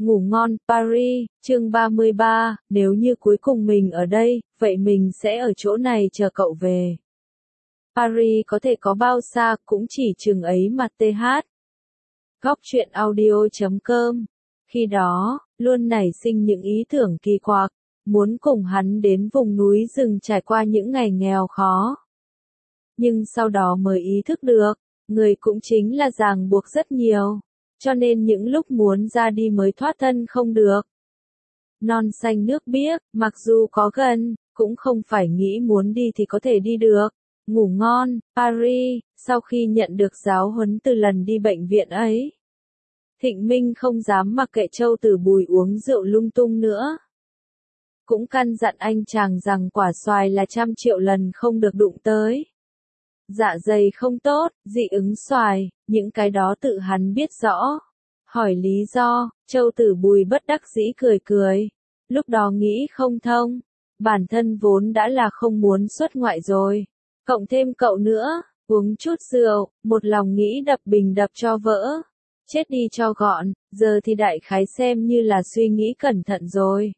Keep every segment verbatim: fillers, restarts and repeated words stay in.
Ngủ ngon, Paris, chương ba mươi ba, nếu như cuối cùng mình ở đây, vậy mình sẽ ở chỗ này chờ cậu về. Paris có thể có bao xa, cũng chỉ chừng ấy mà th. Góc truyện audio chấm com. Khi đó, luôn nảy sinh những ý tưởng kỳ quặc, muốn cùng hắn đến vùng núi rừng trải qua những ngày nghèo khó. Nhưng sau đó mới ý thức được, người cũng chính là ràng buộc rất nhiều, cho nên những lúc muốn ra đi mới thoát thân không được. Non xanh nước biếc, mặc dù có gần, cũng không phải nghĩ muốn đi thì có thể đi được. Ngủ ngon, Paris, sau khi nhận được giáo huấn từ lần đi bệnh viện ấy, Thịnh Minh không dám mặc kệ Châu Tử Bùi uống rượu lung tung nữa. Cũng căn dặn anh chàng rằng quả xoài là trăm triệu lần không được đụng tới. Dạ dày không tốt, dị ứng xoài, những cái đó tự hắn biết rõ. Hỏi lý do, Châu Tử Bùi bất đắc dĩ cười cười. Lúc đó nghĩ không thông, bản thân vốn đã là không muốn xuất ngoại rồi. Cộng thêm cậu nữa, uống chút rượu, một lòng nghĩ đập bình đập cho vỡ. Chết đi cho gọn, giờ thì đại khái xem như là suy nghĩ cẩn thận rồi.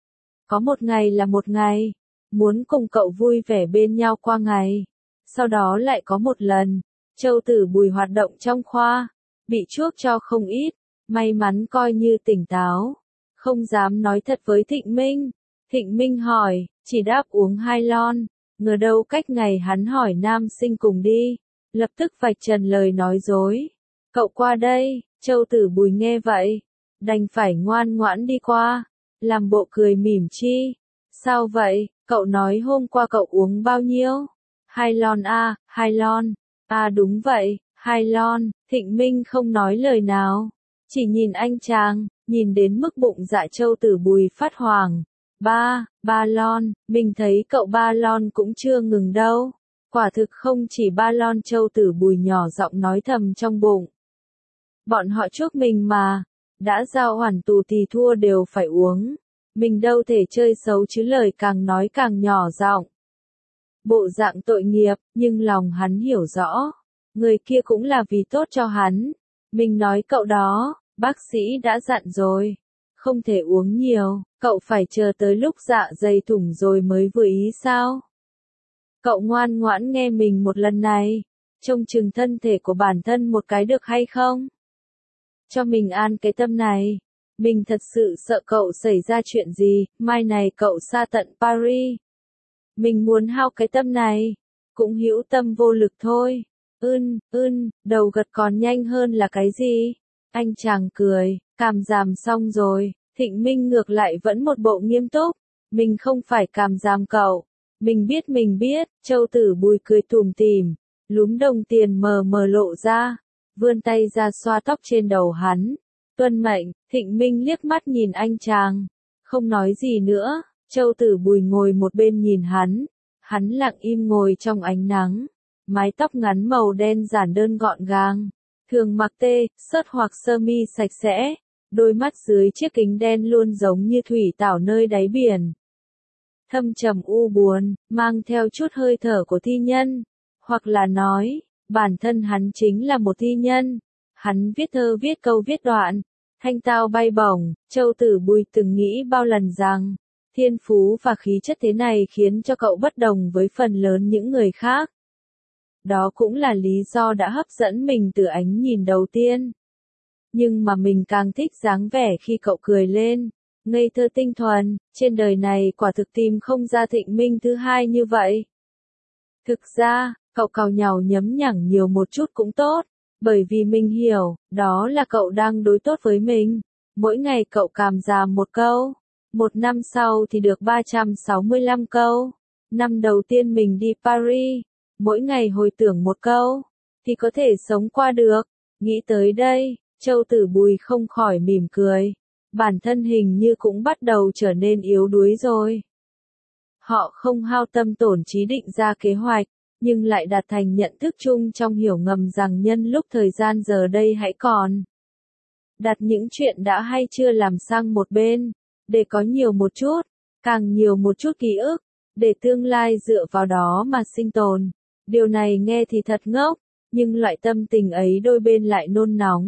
Có một ngày là một ngày, muốn cùng cậu vui vẻ bên nhau qua ngày. Sau đó lại có một lần, Châu Tử Bùi hoạt động trong khoa, bị chuốc cho không ít, may mắn coi như tỉnh táo. Không dám nói thật với Thịnh Minh. Thịnh Minh hỏi, chỉ đáp uống hai lon, ngờ đâu cách ngày hắn hỏi nam sinh cùng đi, lập tức vạch trần lời nói dối. Cậu qua đây, Châu Tử Bùi nghe vậy, đành phải ngoan ngoãn đi qua, làm bộ cười mỉm chi. Sao vậy, cậu nói hôm qua cậu uống bao nhiêu? Hai lon a, hai lon. À đúng vậy, hai lon. Thịnh Minh không nói lời nào, chỉ nhìn anh chàng, nhìn đến mức bụng dạ Châu Tử Bùi phát hoảng. Ba, ba lon, mình thấy cậu ba lon cũng chưa ngừng đâu. Quả thực không chỉ ba lon, Châu Tử Bùi nhỏ giọng nói thầm trong bụng. Bọn họ chuốc mình mà, đã giao hoàn tù thì thua đều phải uống. Mình đâu thể chơi xấu chứ, lời càng nói càng nhỏ giọng. Bộ dạng tội nghiệp, nhưng lòng hắn hiểu rõ, người kia cũng là vì tốt cho hắn. Mình nói cậu đó, bác sĩ đã dặn rồi, không thể uống nhiều, cậu phải chờ tới lúc dạ dày thủng rồi mới vừa ý sao? Cậu ngoan ngoãn nghe mình một lần này, trông chừng thân thể của bản thân một cái được hay không? Cho mình an cái tâm này, mình thật sự sợ cậu xảy ra chuyện gì, mai này cậu xa tận Paris. Mình muốn hao cái tâm này, cũng hữu tâm vô lực thôi. Ưn, ưn, đầu gật còn nhanh hơn là cái gì? Anh chàng cười, cảm giảm xong rồi. Thịnh Minh ngược lại vẫn một bộ nghiêm túc. Mình không phải cảm giảm cậu. Mình biết mình biết, Châu Tử Bùi cười tủm tỉm, lúm đồng tiền mờ mờ lộ ra, vươn tay ra xoa tóc trên đầu hắn. Tuân mệnh. Thịnh Minh liếc mắt nhìn anh chàng, không nói gì nữa. Châu Tử Bùi ngồi một bên nhìn hắn, hắn lặng im ngồi trong ánh nắng, mái tóc ngắn màu đen giản đơn gọn gàng, thường mặc tê, sớt hoặc sơ mi sạch sẽ, đôi mắt dưới chiếc kính đen luôn giống như thủy tảo nơi đáy biển. Thâm trầm u buồn, mang theo chút hơi thở của thi nhân, hoặc là nói, bản thân hắn chính là một thi nhân. Hắn viết thơ viết câu viết đoạn, thanh tao bay bổng. Châu Tử Bùi từng nghĩ bao lần rằng, thiên phú và khí chất thế này khiến cho cậu bất đồng với phần lớn những người khác. Đó cũng là lý do đã hấp dẫn mình từ ánh nhìn đầu tiên. Nhưng mà mình càng thích dáng vẻ khi cậu cười lên, ngây thơ tinh thuần, trên đời này quả thực tìm không ra Thịnh Minh thứ hai như vậy. Thực ra, cậu cào nhàu nhấm nhẳng nhiều một chút cũng tốt, bởi vì mình hiểu, đó là cậu đang đối tốt với mình. Mỗi ngày cậu cảm giảm một câu. Một năm sau thì được ba trăm sáu mươi lăm câu. Năm đầu tiên mình đi Paris, mỗi ngày hồi tưởng một câu, thì có thể sống qua được. Nghĩ tới đây, Châu Tử Bùi không khỏi mỉm cười. Bản thân hình như cũng bắt đầu trở nên yếu đuối rồi. Họ không hao tâm tổn trí định ra kế hoạch, nhưng lại đạt thành nhận thức chung trong hiểu ngầm rằng nhân lúc thời gian giờ đây hãy còn. Đặt những chuyện đã hay chưa làm sang một bên, để có nhiều một chút, càng nhiều một chút ký ức, để tương lai dựa vào đó mà sinh tồn. Điều này nghe thì thật ngốc, nhưng loại tâm tình ấy đôi bên lại nôn nóng.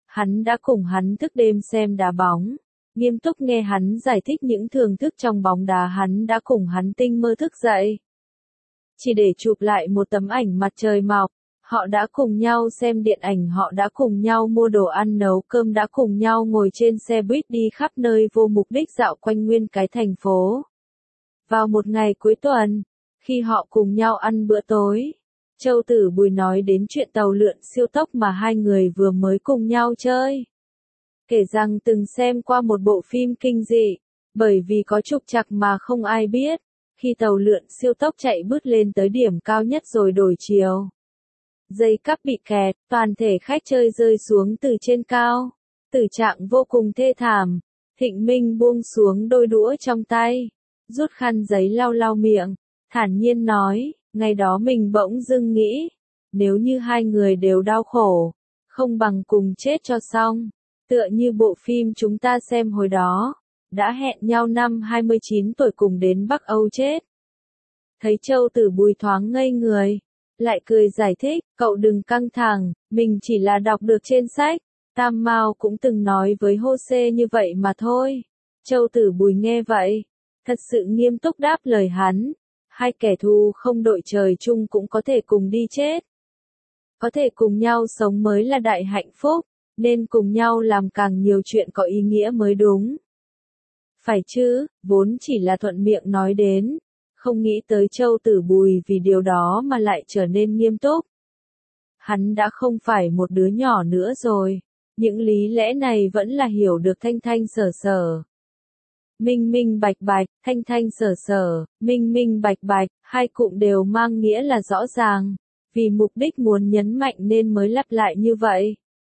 Hắn đã cùng hắn thức đêm xem đá bóng. Nghiêm túc nghe hắn giải thích những thưởng thức trong bóng đá, hắn đã cùng hắn tinh mơ thức dậy. Chỉ để chụp lại một tấm ảnh mặt trời mọc. Họ đã cùng nhau xem điện ảnh, họ đã cùng nhau mua đồ ăn nấu cơm, đã cùng nhau ngồi trên xe buýt đi khắp nơi vô mục đích dạo quanh nguyên cái thành phố. Vào một ngày cuối tuần, khi họ cùng nhau ăn bữa tối, Châu Tử Bùi nói đến chuyện tàu lượn siêu tốc mà hai người vừa mới cùng nhau chơi. Kể rằng từng xem qua một bộ phim kinh dị, bởi vì có trục trặc mà không ai biết, khi tàu lượn siêu tốc chạy bứt lên tới điểm cao nhất rồi đổi chiều. Dây cáp bị kẹt, toàn thể khách chơi rơi xuống từ trên cao. Tử trạng vô cùng thê thảm. Thịnh Minh buông xuống đôi đũa trong tay, rút khăn giấy lau lau miệng, thản nhiên nói, ngày đó mình bỗng dưng nghĩ, nếu như hai người đều đau khổ, không bằng cùng chết cho xong, tựa như bộ phim chúng ta xem hồi đó, đã hẹn nhau năm hai mươi chín tuổi cùng đến Bắc Âu chết. Thấy Châu Tử Bùi thoáng ngây người, lại cười giải thích, cậu đừng căng thẳng, mình chỉ là đọc được trên sách, Tam Mao cũng từng nói với Jose như vậy mà thôi. Châu Tử Bùi nghe vậy, thật sự nghiêm túc đáp lời hắn, hai kẻ thù không đội trời chung cũng có thể cùng đi chết. Có thể cùng nhau sống mới là đại hạnh phúc, nên cùng nhau làm càng nhiều chuyện có ý nghĩa mới đúng. Phải chứ, vốn chỉ là thuận miệng nói đến, không nghĩ tới Châu Tử Bùi vì điều đó mà lại trở nên nghiêm túc. Hắn đã không phải một đứa nhỏ nữa rồi, những lý lẽ này vẫn là hiểu được thanh thanh sở sở. Minh minh bạch bạch, thanh thanh sở sở, minh minh bạch bạch, hai cụm đều mang nghĩa là rõ ràng, vì mục đích muốn nhấn mạnh nên mới lặp lại như vậy.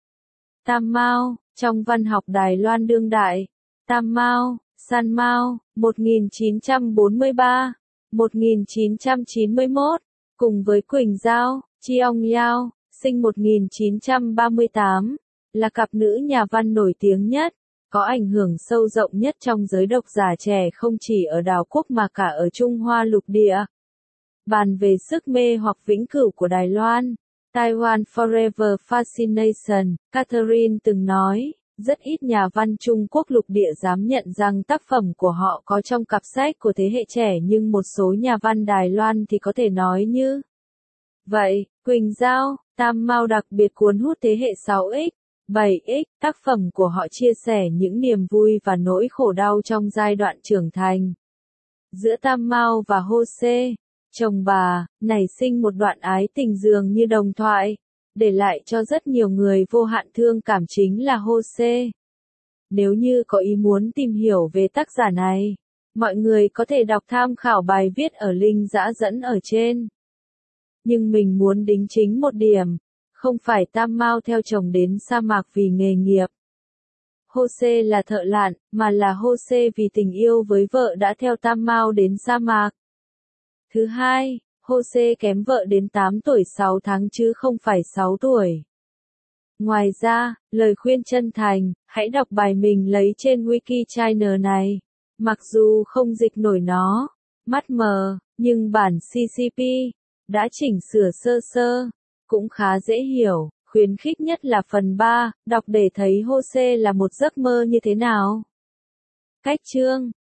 Tam Mao, trong văn học Đài Loan đương đại, Tam Mao, San Mao, một nghìn chín trăm bốn mươi ba, một nghìn chín trăm chín mươi mốt, cùng với Quỳnh Giao, Chiong Yao, sinh một nghìn chín trăm ba mươi tám, là cặp nữ nhà văn nổi tiếng nhất, có ảnh hưởng sâu rộng nhất trong giới độc giả trẻ không chỉ ở đảo quốc mà cả ở Trung Hoa lục địa. Bàn về sức mê hoặc vĩnh cửu của Đài Loan, Taiwan Forever Fascination, Catherine từng nói, rất ít nhà văn Trung Quốc lục địa dám nhận rằng tác phẩm của họ có trong cặp sách của thế hệ trẻ, nhưng một số nhà văn Đài Loan thì có thể nói như vậy. Quỳnh Giao, Tam Mao đặc biệt cuốn hút thế hệ sáu x, bảy x, tác phẩm của họ chia sẻ những niềm vui và nỗi khổ đau trong giai đoạn trưởng thành. Giữa Tam Mao và Jose, chồng bà, nảy sinh một đoạn ái tình dường như đồng thoại, để lại cho rất nhiều người vô hạn thương cảm chính là Jose. Nếu như có ý muốn tìm hiểu về tác giả này, mọi người có thể đọc tham khảo bài viết ở link dã dẫn ở trên. Nhưng mình muốn đính chính một điểm, không phải Tam Mao theo chồng đến sa mạc vì nghề nghiệp. Jose là thợ lặn, mà là Jose vì tình yêu với vợ đã theo Tam Mao đến sa mạc. Thứ hai, Jose kém vợ đến tám tuổi sáu tháng chứ không phải sáu tuổi. Ngoài ra, lời khuyên chân thành, hãy đọc bài mình lấy trên Wiki China này. Mặc dù không dịch nổi nó, mắt mờ, nhưng bản xê xê pê đã chỉnh sửa sơ sơ, cũng khá dễ hiểu. Khuyến khích nhất là phần ba, đọc để thấy Jose là một giấc mơ như thế nào. Cách chương